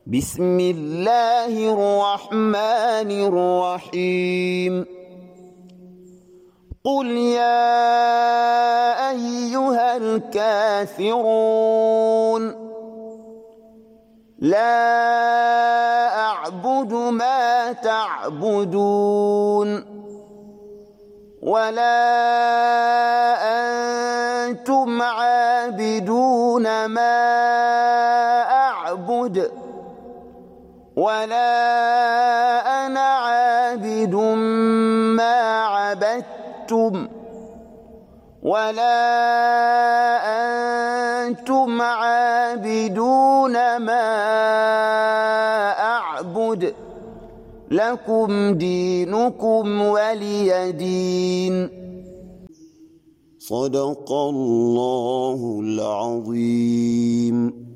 بسم الله الرحمن الرحيم قل يا أيها الكافرون لا أعبد ما تعبدون ولا أنتم عابدون ما أعبد ولا أنا عابد ما عبدتم ولا أنتم عابدون ما أعبد لكم دينكم ولي دين. صدق الله العظيم.